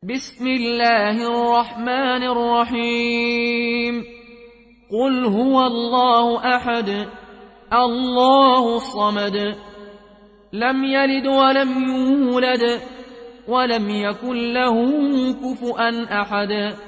بسم الله الرحمن الرحيم قل هو الله أحد الله الصمد لم يلد ولم يولد ولم يكن له كفؤا أحد